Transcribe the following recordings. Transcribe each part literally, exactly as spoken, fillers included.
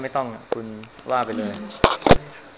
ไม่ต้องคุณว่าไปเลยได้ครับ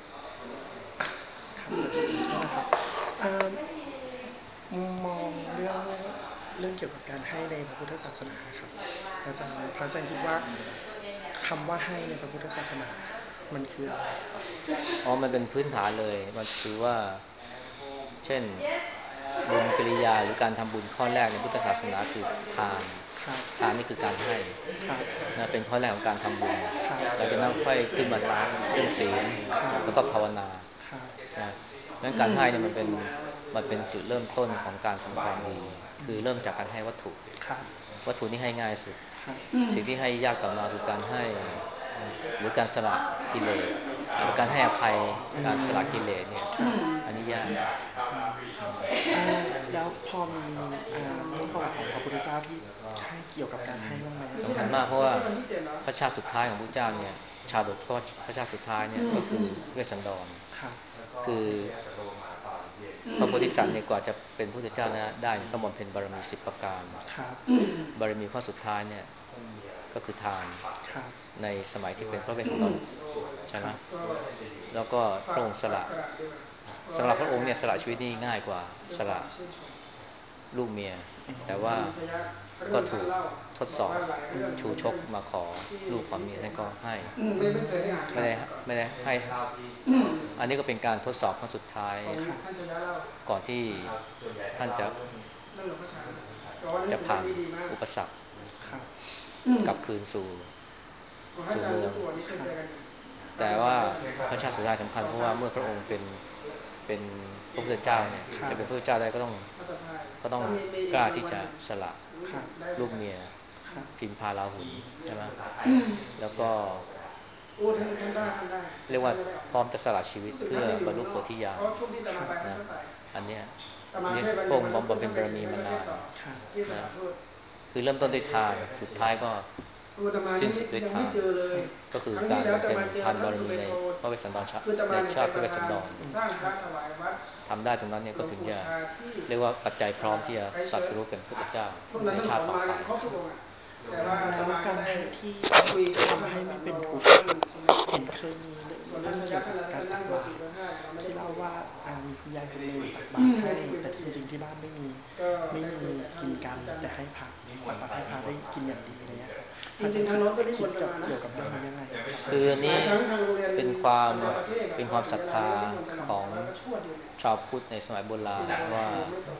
ครับเราจะเริ่มต้นนะครับอ่ามมองเรื่องเรื่องเกี่ยวกับการให้ในพระพุทธศาสนาครับอาจารย์พระอาจารย์คิดว่าคำว่าให้ในพระพุทธศาสนามันคืออะไรอ๋อมันเป็นพื้นฐานเลยมันคือว่าเช่นบุญกิริยาหรือการทำบุญข้อแรกในพุทธศาสนาคือทานครับทานนี่คือการให้ครับนะเป็นข้อแรกของการทำบุญครับหลังจากนั้นค่อยขึ้นมาเรื่องศีลครับแล้วก็ภาวนาครับนะงั้นการให้เนี่ยมันเป็นมันเป็นจุดเริ่มต้นของการทำความดีคือเริ่มจากการให้วัตถุครับวัตถุนี่ให้ง่ายสุดครับสิ่งที่ให้ยากต่อมาคือการให้หรือการสละกิเลสหรือการให้อภัยการสละกิเลสเนี่ยครับอันนี้ยากครับอ่าแล้วพอมีอ่าเรื่องประวัติของพระพุทธเจ้าที่ให้เกี่ยวกับการให้บ้างไหมครับสำคัญมากเพราะว่าพระชาติสุดท้ายของพระเจ้าเนี่ยชาดกพระชาติสุดท้ายเนี่ยก็คือเวสสันดรครับคือพระโพธิสัตว์เนี่ยกว่าจะเป็นพระพุทธเจ้านะได้เนี่ยต้องบำเพ็ญบารมีสิบประการครับบารมีข้อสุดท้ายเนี่ยก็คือทานครับในสมัยที่เป็นพระเวสสันดรใช่ไหมครับแล้วก็พระองค์สละสำหรับพระองค์เนี่ยสละชีวิตนี่ง่ายกว่าสละลูกเมียแต่ว่าก็ถูกทดสอบชูชกมาขอลูกขอเมียท่านก็ให้คไม่รับได้ไม่ได้ให้อันนี้ก็เป็นการทดสอบครั้งสุดท้ายก่อนที่ท่านจะจะผ่านอุปสรรคครับกลับคืนสู่สู่เมืองครับแต่ว่าพระชาติสุดท้ายสำคัญเพราะว่าเมื่อพระองค์เป็นเป็นพระพุทธเจ้าเนี่ยจะเป็นพระพุทธเจ้าได้ก็ต้องก็ต้องกล้าที่จะสละครับลูกเมียครับพิมพาลาหุนใช่ไหมแล้วก็โอ้ท่านท่านได้ท่านได้เรียกว่าท่านยังไม่ออกพร้อมจะสละชีวิตรู้สึกเพื่อท่านจะอยู่บรรลุเมืองนอกโพธิญาณเพราะช่วงที่ตมาไปนะท่านไปอันเนี้ยตมานี่แค่วันพระองค์วันนั้นปุ๊บบำเพ็ญท่านไปบารมีไม่ไม่มานานต่อครับที่สนะถานทูตคือเริ่มต้นด้วยทานสุดท้ายก็คือตมาสิ้นสุนี่ดด้วยทานยังไม่เจอเลยครับก็คือครั้งที่การบำเพ็ญแล้วตมาเจอทานท่านบารมีในสุเมโทพระเวสสันดรชาคือตในมาเนี่ยชาติพระเวสเป็นประธานสันดรสร้างครับพระถวายวัดทำได้ตรงนั้นเนี่ยหลวงปู่ก็ถึงจะชาที่เรียกว่าปัจจัยพร้อมที่จะไครตรัสเชิญรู้เป็นพุทธเจ้าพวกนั้นในท่านสอนมาชาติต่อไปครบทุกองค์อ่ะแต่อ่าว่าตแล้วมาก็ได้การให้ที่คุยกับท่านทำให้ไม่เป็นมหาสารโลทุกข์อะครับท่านสุเมโทเห็นเคยมีเรื่องส่วนท่านเรื่องเกี่ยวกับชยักท่านอะไรการตัท่านนั่งเบอร์สี่กบาตรเบอร์ห้าเราไม่ได้ที่คุยเล่าว่าอ่ามีคุณยายคนหนึ่งตักอืบาตรมไม่ให้ได้คุยไม่ได้คุยแต่จริงๆที่บ้านไม่มีก็ไม่มีได้คุยแต่ท่านกินกันอาจารย์ใหญ่แต่ให้พระตักบาตรให้พระได้กินอย่างดีอะไรเงี้ยครับพจริงๆทางระอาจารย์คิดโน้นก็นิมคิดกับนต์กันมานะเกี่ยวกับเรื่องนี้ยังไงอะครับคืออันนี้หลายครั้งทางโรงเรียนเป็นความนานาประเทศอะเป็นเขาความศรัทธาเสียเวลาเรื่องนิมนต์กันครับของแต่ว่าก็ชวดอยู่เนี่ยชาวพุทธในสมัยโบราณที่บอกว่าเรียนไม่ตรง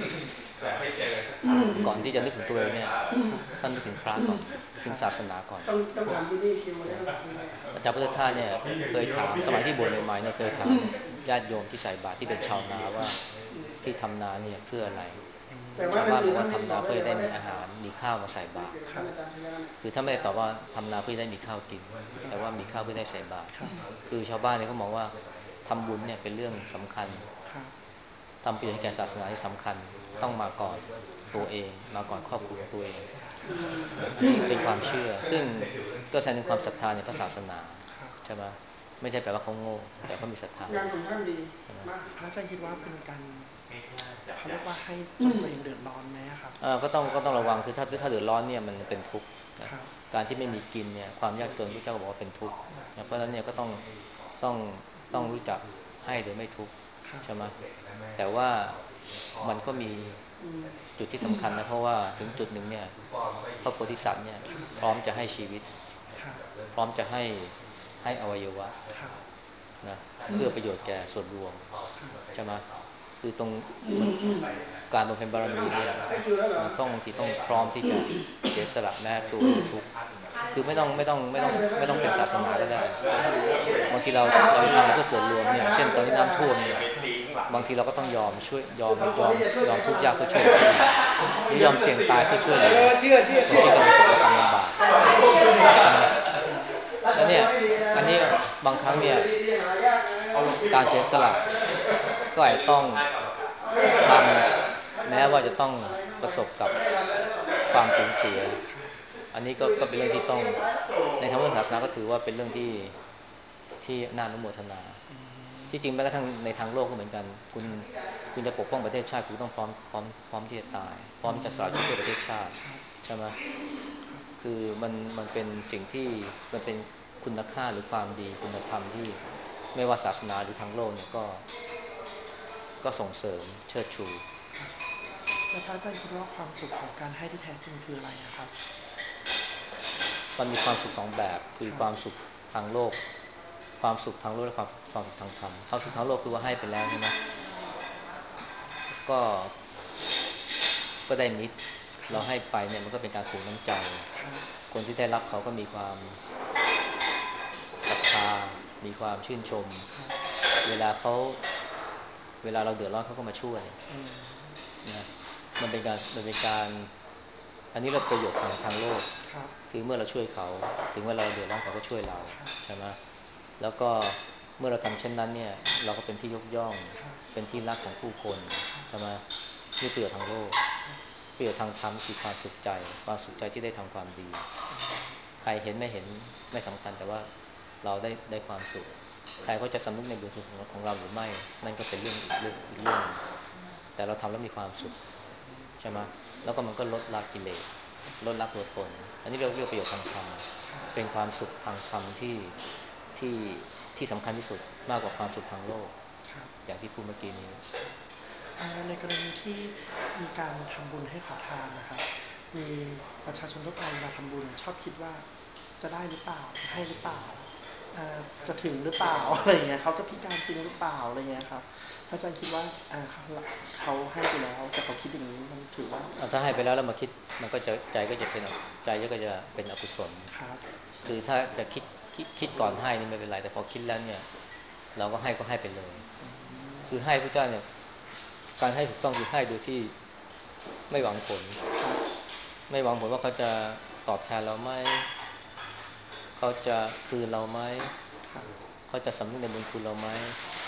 ก่อนที่จะนึกถึงตัวเองเนี่ยครับท่านนึกถึงพระก่อนนึกถึงครับศาสนาก่อนต้องต้องครับถามที่นี่คิวมาได้ต้องถามที่นี่อาจารย์พุทธทาสเนี่ยเคยถามสมัยที่บวชใหม่ๆเนี่ยเคยถามญาติโยมที่ใส่บาตรที่เป็นชาวนาว่าที่ทำนาเนี่ยเพื่ออะไรแต่ว่าชาวนั่นคือบ้านบอกว่าทำท่านไม่ได้บอกได้นาเพื่อได้เลยว่าได้มีอาหารมีข้าวมาใส่บาตรมีเสียงครับท่านอาจารย์ชยะเนี่ยคือถ้าไม่ได้ตอบว่าทำนาเพื่อได้มีข้าวกินแต่ว่ามีข้าวเพื่อได้ใส่บาตรครับคือชาวบ้านเนี่ยเขามองว่าทำบุญเนี่ยเป็นเรื่องสำคัญครับทำประโยชน์ให้แก่ศาสนาที่สำคัญต้องมาก่อนครับตัวเองมาก่อนครอบครัวของตัวเอง อันนี้เป็นความเชื่อซึ่งก็แสดงถึงความศรัทธาในพระศาสนาครับใช่ไหมไม่ใช่แปลว่าเขาโง่แต่เขามีศรัทธางานของท่านดีใช่ไหมมากพระอาจารย์คิดว่าเป็นการเขาเรียกว่าให้จนตัวเองเดือดร้อนไหมอะครับเออก็ต้องก็ต้องระวังคือถ้าถ้าเดือดร้อนเนี่ยมันเป็นทุกข์นะครับการที่ไม่มีกินเนี่ยความยากจนพระเจ้าก็บอกว่าเป็นทุกข์นะเพราะฉะนั้นเนี่ยก็ต้องต้องต้องรู้จักให้โดยไม่ทุกข์ครับใช่ไหมแต่ว่ามันก็มีอืมจุดที่สำคัญนะเพราะว่าถึงจุดหนึ่งเนี่ยพระโพธิสัตว์เนี่ยครับพร้อมจะให้ชีวิตครับพร้อมจะให้ให้อวัยวะครับนะเพื่อประโยชน์แก่ส่วนรวมครับใช่ไหมคือตรงมันการบำเพ็ญบารมีเนี่ยได้คิวแล้วเหรอมันต้องที่ต้องพร้อมที่จะเสียสละแม้ตัวจะทุกข์คือไม่ต้องไม่ต้องไม่ต้องได้เลยได้ไม่ต้องเป็นศาสนาก็ได้ครับบางทีเราเราทำเพื่อส่วนรวมเนี่ยเช่นตอนที่น้ำท่วมเนี่ยครับบางทีเราก็ต้องยอมช่วยยอมเอาคยอมนที่จะช่วยยอมทุกข์ยากเสียสละเพื่อช่วยเหลือคนอื่นหรือยอมเสี่ยงตายเพื่อช่วยเหลือเออเชื่อเชื่อคนเชื่อที่กำลังตกระกำลำบากแล้วเนี่ยอันนี้บางครั้งเนี่ยการเสียสละก็อาจจะต้องทำแม้ว่าจะต้องประสบกับความสูญเสียครับอันนี้ก็ก็เป็นเรื่องที่ต้องในทางพุทธศาสนาก็ถือว่าเป็นเรื่องที่ที่น่าอนุโมทนาอืมที่จริงแม้กระทั่งในทางโลกก็เหมือนกันคุณครับคุณจะปกป้องประเทศชาติคุณต้องพร้อมพร้อมพร้อมที่จะตายพร้ออืมจะสละชีวิตเพื่อประเทศชาติครับใช่ไหมครับคือมันมันเป็นสิ่งที่มันเป็นคุณค่าหรือความดีคุณธรรมที่ไม่ว่าศาสนาหรือทางโลกเนี่ยก็ก็ส่งเสริมเชิดชูแล้วพระอาจารย์คิดว่าความสุขของการให้ที่แท้จริงคืออะไรอะครับมันมีความสุขสองแบบคือครับความสุขทางโลกความสุขทางโลกและความความสุขทางธรรมความสุขทางโลกคือว่าให้ไปแล้วใช่ไหมก็ก็ได้มิตรเราให้ไปเนี่ยมันก็เป็นการผูกน้ำใจคนที่ได้รับเขาก็มีความศรัทธามีความชื่นชมเวลาเขาเวลาเราเดือดร้อนเขาก็มาช่วยนะมันเป็นการมันเป็นการอันนี้เราประโยชน์ทางทางโลกคือเมื่อเราช่วยเขาถึงเวลาเราเดือดร้อนเขาก็ช่วยเราใช่ไหมแล้วก็เมื่อเราทำเช่นนั้นเนี่ยเราก็เป็นที่ยกย่องเป็นที่รักของผู้คนใช่ไหมนี่ประโยชน์ทางโลกประโยชน์ทางธรรมคือความสุขใจความสุขใจที่ได้ทำความดีใครเห็นไม่เห็นไม่สำคัญแต่ว่าเราได้ได้ความสุขใครเขาจะสำนึกในบุญคุณของเราหรือไม่นั่นก็เป็นเรื่องอีกเรื่องอีกเรื่องแต่เราทำแล้วมีความสุขใช่ไหมแล้วก็มันก็ลดละกิเลสลดละตัวตนอันนี้เรียกเรียกประโยชน์ทางธรรมเป็นความสุขทางธรรมที่ที่ที่สำคัญที่สุดมากกว่าความสุขทางโลกอย่างที่พูดเมื่อกี้นี้ในกรณีที่มีการทำบุญให้ขอทานนะครับมีประชาชนทั่วไปมาทำบุญชอบคิดว่าจะได้หรือเปล่าจะให้หรือเปล่าจะถึงหรือเปล่าอะไรเงี้ยเขาจะพิการจริงหรือเปล่าอะไรเงี้ยครับอาจารย์คิดว่าเขาเขาให้ไปแล้วแต่เขาคิดอย่างนี้มันถือว่าถ้าให้ไปแล้วแล้วมาคิดมันก็จะใจก็จะเป็นใจก็จะเป็นอกุศลคือถ้าจะคิดคิดคิดก่อนให้นี่ไม่เป็นไรแต่พอคิดแล้วเนี่ยเราก็ให้ก็ให้ไปเลยคือให้พระเจ้าเนี่ยการให้ถูกต้องคือให้โดยที่ไม่หวังผลไม่หวังผลว่าเขาจะตอบแทนเราไหมเขาจะคืนเราไหมเขาจะสำนึกในบุญคุณเราไหม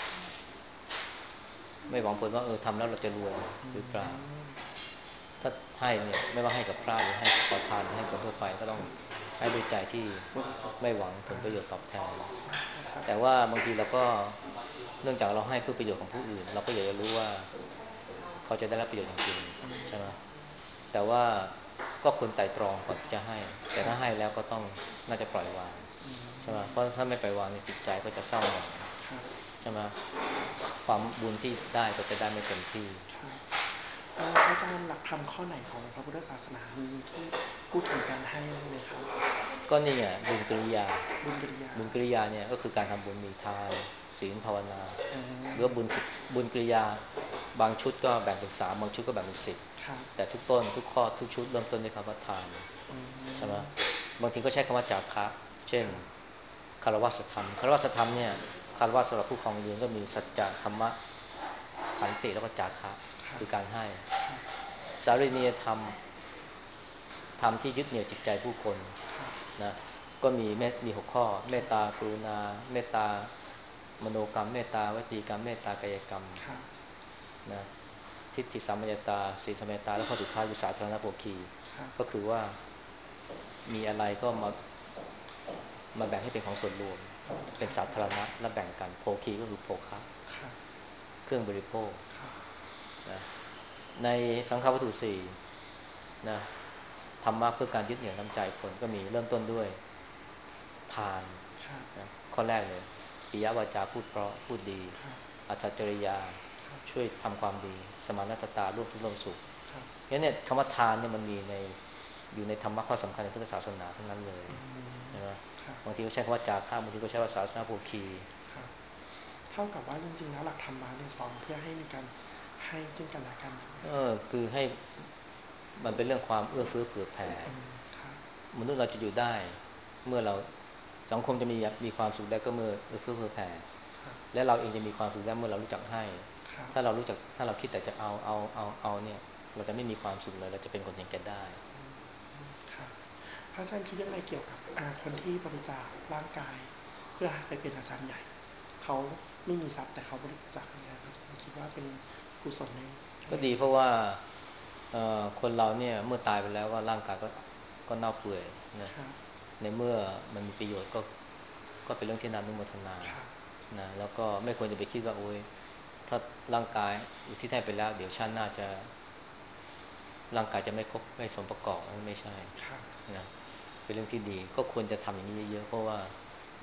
ไม่หวังผลว่าเออทำแล้วเราจะรวยหรือเปล่าถ้าให้เนี่ยไม่ว่าให้กับพระหรือให้ขอทานหรือให้คนทั่วไปก็ต้องให้ด้วยใจที่ไม่หวังผลประโยชน์ตอบแทนแต่ว่าบางทีเราก็เนื่องจากเราให้เพื่อประโยชน์ของผู้อื่นเราก็อยากจะรู้ว่าเขาจะได้รับประโยชน์จริงๆใช่ไหมแต่ว่าก็ควรไตร่ตรองก่อนที่จะให้แต่ถ้าให้แล้วก็ต้องน่าจะปล่อยวางใช่ไหมเพราะถ้าไม่ปล่อยวางในจิตใจก็จะเศร้าหมองใช่ไหมความบุญที่ได้ก็จะได้ไม่เต็มที่อาจารย์หลักธรรมข้อไหนของพระพุทธศาสนามีที่พูดถึงการให้ไหมครับก็นี่ไงบุญกิริยาบุญกิริยาบุญกิริยาเนี่ยก็คือการทำบุญมีทานศีลภาวนาหรือว่าบุญสิบบุญกิริยาบางชุดก็แบ่งเป็นสามบางชุดก็แบ่งเป็นสิบแต่ทุกต้นทุกข้อทุกชุดเริ่มต้นด้วยคำว่าทานใช่ไหมบางทีก็ใช้คำว่าจาคะเช่นคารวะธรรมคารวะธรรมเนี่ยคารวะสำหรับผู้ครองเรือนก็มีสัจจะธรรมะขันติแล้วก็จาคะคือการให้สารีนียธรรมธรรมที่ยึดเหนี่ยวจิตใจผู้คนนะก็มีเมตมีหกข้อเมตตากรุณาเมตตามโนกรรมเมตตาวจีกรรมเมตตากายกรรมนะทิฏฐิสัมปชัญญะศีลสัมปชัญญะและข้อสุดท้ายคือสาธารณโภคีก็คือว่ามีอะไรก็มามาแบ่งให้เป็นของส่วนรวมเป็นสาธารณะและแบ่งกันโภคีก็คือโภคะเครื่องบริโภคนะในสังฆวัตถุสี่นะธรรมะเพื่อการยึดเหนี่ยวน้ำใจคนก็มีเริ่มต้นด้วยทานนะข้อแรกเลยปิยวาจาพูดเพราะพูดดีอัจฉริยะช่วยทำความดีสมานตตาร่วมทุกข์ร่วมสุขเพราะเนี่ยคำว่าทานเนี่ยมันมีในอยู่ในธรรมะข้อสำคัญในพุทธศาสนาทั้งนั้นเลยใช่ไหมบางทีก็ใช้คำว่าจาคะบางทีก็ใช้ว่าศาสนาโภคีเท่ากับว่าจริงๆแล้วหลักธรรมะเนี่ยสอนเพื่อให้มีการให้ซึ่งกันและกันเออคือให้มันเป็นเรื่องความเอื้อเฟื้อเผื่อแผ่มนุษย์เราจะอยู่ได้เมื่อเราสังคมจะมีมีความสุขได้ก็เมื่อเอื้อเฟื้อเผื่อแผ่และเราเองจะมีความสุขได้เมื่อเรารู้จักให้ถ้าเรารู้จักถ้าเราคิดแต่จะเอาเอาเอาเอาเนี่ยเราจะไม่มีความสุขเลยเราจะเป็นคนเห็นแก่ได้ครับพระอาจารย์คิดยังไงเกี่ยวกับคนที่บริจาคร่างกายเพื่อไปเป็นอาจารย์ใหญ่เขาไม่มีทรัพย์แต่เขาบริจาคร่างกายพระอาจารย์คิดว่าเป็นกุศลในก็ดีเพราะว่าคนเราเนี่ยเมื่อตายไปแล้วก็ร่างกายก็ก็เน่าเปื่อยนะในเมื่อมันมีประโยชน์ก็ก็เป็นเรื่องที่น่าอนุโมทนานะแล้วก็ไม่ควรจะไปคิดว่าโอ๊ยถ้าร่างกายอุทิศให้ไปแล้วเดี๋ยวชาติหน้าจะร่างกายจะไม่ครบไม่สมประกอบไม่ใช่นะเป็นเรื่องที่ดีก็ควรจะทำอย่างนี้เยอะๆเพราะว่า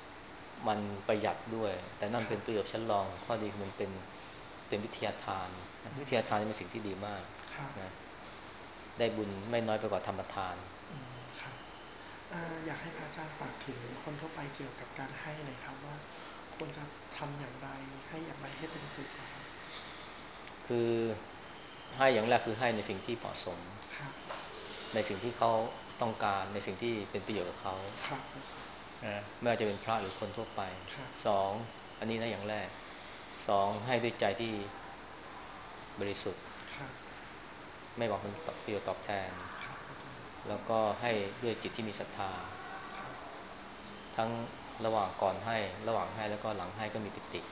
มันประหยัดด้วยแต่นั่นเป็นประโยชน์ชั้นรองข้อดีมันเป็นเป็นวิทยาทานวิทยาทานเป็นสิ่งที่ดีมากนะได้บุญไม่น้อยไปกว่าธรรมทานครับอยากให้พระอาจารย์ฝากถึงคนทั่วไปเกี่ยวกับการให้หน่อยครับว่าควรจะทำอย่างไรให้อย่างไรให้เป็นสุขครับคือให้อย่างแรกคือให้ในสิ่งที่เหมาะสมในสิ่งที่เขาต้องการในสิ่งที่เป็นประโยชน์กับเขานะไม่ว่าจะเป็นพระหรือคนทั่วไปสองอันนี้นะอย่างแรกสองให้ด้วยใจที่บริสุทธิ์ไม่หวังผลประโยชน์ตอบแทนแล้วก็ให้ด้วยจิตที่มีศรัทธาทั้งระหว่างก่อนให้ระหว่างให้แล้วก็หลังให้ก็มีปิติ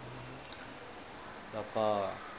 แล้วก็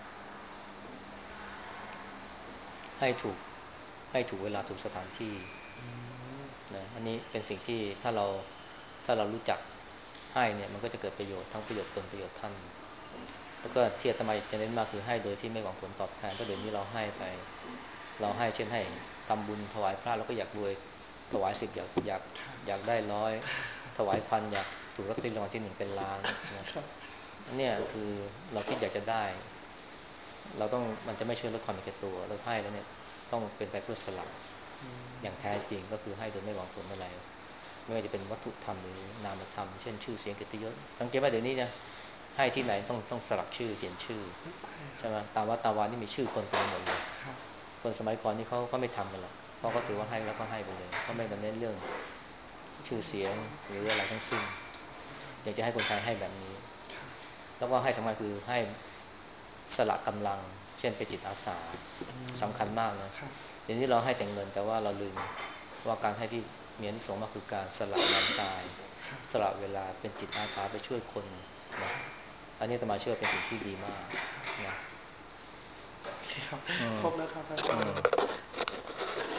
ให้ถูกให้ถูกเวลาถูกสถานที่นะอันนี้เป็นสิ่งที่ถ้าเราถ้าเรารู้จักให้เนี่ยมันก็จะเกิดประโยชน์ทั้งประโยชน์ตนประโยชน์ท่านแล้วก็ที่อาตมาจะเน้นมากคือให้โดยที่ไม่หวังผลตอบแทนเพราะเดี๋ยวนี้เราให้ไปเราให้เช่นให้ทำบุญถวายพระเราก็อยากรวยถวายสิบอยากอยากอยากได้ร้อยถวายพันอยากถูกลอตเตอรี่รางวัลที่หนึ่งเป็นล้านนะอันนี้คือเราคิดอยากจะได้เราต้องมันจะไม่ช่วยลดความเป็นแก่ตัวเราให้แล้วเนี่ยต้องเป็นไปเพื่อสละอย่างแท้จริงก็คือให้โดยไม่หวังผลอะไรไม่ว่าจะเป็นวัตถุธรรมหรือนามธรรมเช่นชื่อเสียงเกียรติยศสังเกตว่าเดี๋ยวนี้เนี่ยให้ที่ไหนต้องต้องสลักชื่อเขียนชื่อใช่ไหมตามวัดตามวานี่มีชื่อคนเต็มหมดเลยคนสมัยก่อนนี่เขาก็ไม่ทำกันหรอกเพราะเขาถือว่าให้แล้วก็ให้ไปเลยเขาไม่มาเน้นเรื่องชื่อเสียงหรืออะไรทั้งสิ้นอยากจะให้คนไทยให้แบบนี้แล้วก็ให้สำคัญคือให้สละกำลังเช่นไปจิตอาสาสำคัญมากนะเดี๋ยวนี้เราให้แต่เงินแต่ว่าเราลืมว่าการให้ที่มีอานิสงส์มากคือการสละแรงกายสละเวลาเป็นจิตอาสาไปช่วยคนนะอันนี้อาตมาเชื่อเป็นสิ่งที่ดีมากนะครบแล้วครับอาจารย์